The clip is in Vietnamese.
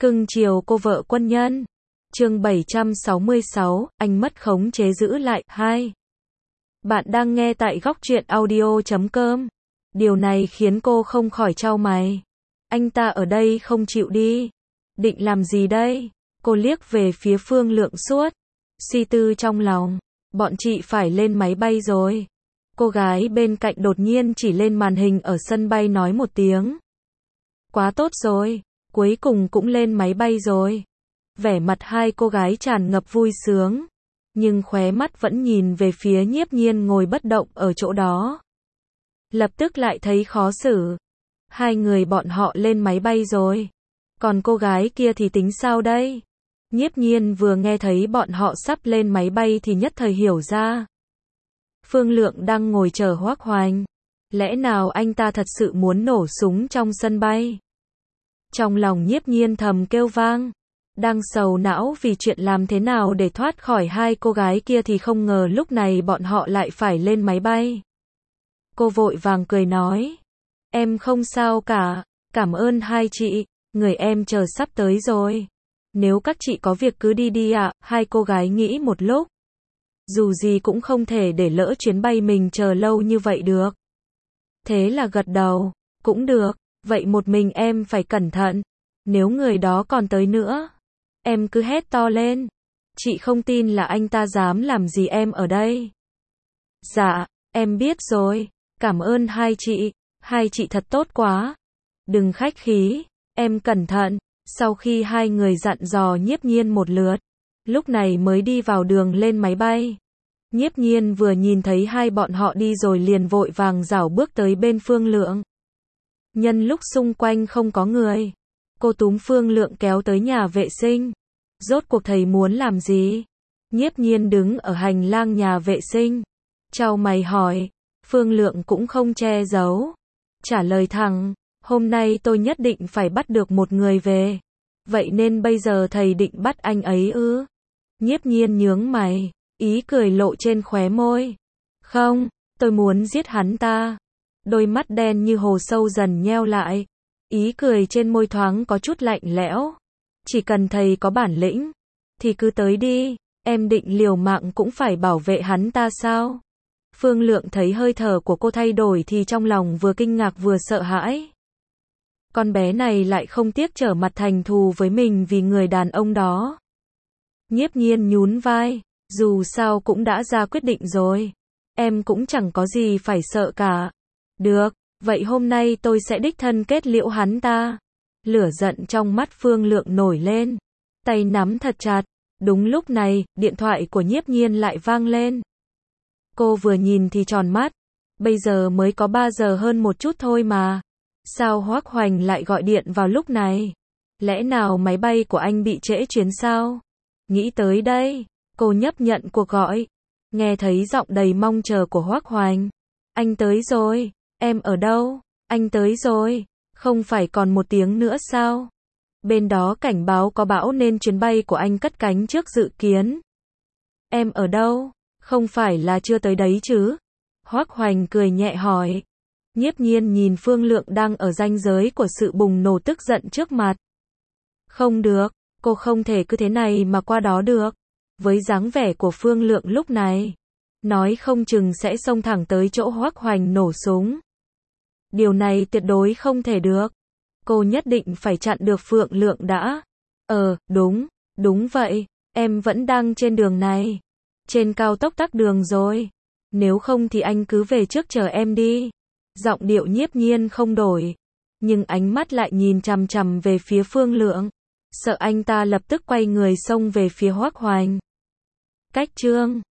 Cưng chiều cô vợ quân nhân. Chương 766, anh mất khống chế giữ lại. 2. Bạn đang nghe tại góc truyện audio.com. Điều này khiến cô không khỏi chau mày. Anh ta ở đây không chịu đi. Định làm gì đây? Cô liếc về phía Phương Lượng suốt. Suy tư trong lòng. Bọn chị phải lên máy bay rồi. Cô gái bên cạnh đột nhiên chỉ lên màn hình ở sân bay nói một tiếng. Quá tốt rồi. Cuối cùng cũng lên máy bay rồi. Vẻ mặt hai cô gái tràn ngập vui sướng. Nhưng khóe mắt vẫn nhìn về phía Nhiếp Nhiên ngồi bất động ở chỗ đó. Lập tức lại thấy khó xử. Hai người bọn họ lên máy bay rồi. Còn cô gái kia thì tính sao đây? Nhiếp Nhiên vừa nghe thấy bọn họ sắp lên máy bay thì nhất thời hiểu ra. Phương Lượng đang ngồi chờ Hoắc Hoành. Lẽ nào anh ta thật sự muốn nổ súng trong sân bay? Trong lòng Nhiếp Nhiên thầm kêu vang. Đang sầu não vì chuyện làm thế nào để thoát khỏi hai cô gái kia thì không ngờ lúc này bọn họ lại phải lên máy bay. Cô vội vàng cười nói. Em không sao cả, cảm ơn hai chị, người em chờ sắp tới rồi. Nếu các chị có việc cứ đi đi ạ. Hai cô gái nghĩ một lúc. Dù gì cũng không thể để lỡ chuyến bay mình chờ lâu như vậy được. Thế là gật đầu, cũng được, vậy một mình em phải cẩn thận. Nếu người đó còn tới nữa, em cứ hét to lên. Chị không tin là anh ta dám làm gì em ở đây. Dạ, em biết rồi, cảm ơn hai chị thật tốt quá. Đừng khách khí, em cẩn thận. Sau khi hai người dặn dò Nhiếp Nhiên một lượt, lúc này mới đi vào đường lên máy bay. Nhiếp Nhiên vừa nhìn thấy hai bọn họ đi rồi liền vội vàng rảo bước tới bên Phương Lượng. Nhân lúc xung quanh không có người, cô túm Phương Lượng kéo tới nhà vệ sinh. Rốt cuộc thầy muốn làm gì? Nhiếp Nhiên đứng ở hành lang nhà vệ sinh, chau mày hỏi. Phương Lượng cũng không che giấu, trả lời thẳng, hôm nay tôi nhất định phải bắt được một người về. Vậy nên bây giờ thầy định bắt anh ấy ư? Nhiếp Nhiên nhướng mày, ý cười lộ trên khóe môi. Không, tôi muốn giết hắn ta. Đôi mắt đen như hồ sâu dần nheo lại. Ý cười trên môi thoáng có chút lạnh lẽo. Chỉ cần thầy có bản lĩnh, thì cứ tới đi, em định liều mạng cũng phải bảo vệ hắn ta sao? Phương Lượng thấy hơi thở của cô thay đổi thì trong lòng vừa kinh ngạc vừa sợ hãi. Con bé này lại không tiếc trở mặt thành thù với mình vì người đàn ông đó. Nhiếp Nhiên nhún vai, dù sao cũng đã ra quyết định rồi. Em cũng chẳng có gì phải sợ cả. Được, vậy hôm nay tôi sẽ đích thân kết liễu hắn ta. Lửa giận trong mắt Phương Lượng nổi lên, tay nắm thật chặt. Đúng lúc này, điện thoại của Nhiếp Nhiên lại vang lên. Cô vừa nhìn thì tròn mắt. Bây giờ mới có 3 giờ hơn một chút thôi mà. Sao Hoắc Hoành lại gọi điện vào lúc này? Lẽ nào máy bay của anh bị trễ chuyến sao? Nghĩ tới đây, cô nhấp nhận cuộc gọi. Nghe thấy giọng đầy mong chờ của Hoắc Hoành. Anh tới rồi, em ở đâu? Anh tới rồi, không phải còn 1 tiếng nữa sao? Bên đó cảnh báo có bão nên chuyến bay của anh cất cánh trước dự kiến. Em ở đâu? Không phải là chưa tới đấy chứ? Hoắc Hoành cười nhẹ hỏi. Nhiếp Nhiên nhìn Phương Lượng đang ở ranh giới của sự bùng nổ tức giận trước mặt. Không được, cô không thể cứ thế này mà qua đó được. Với dáng vẻ của Phương Lượng lúc này, nói không chừng sẽ xông thẳng tới chỗ Hoắc Hoành nổ súng. Điều này tuyệt đối không thể được. Cô nhất định phải chặn được Phương Lượng đã. Đúng vậy, em vẫn đang trên đường này. Trên cao tốc tắc đường rồi. Nếu không thì anh cứ về trước chờ em đi. Giọng điệu Nhiếp Nhiên không đổi, nhưng ánh mắt lại nhìn chằm chằm về phía Phương Lượng, sợ anh ta lập tức quay người xông về phía Hoắc Hoành. Cách chương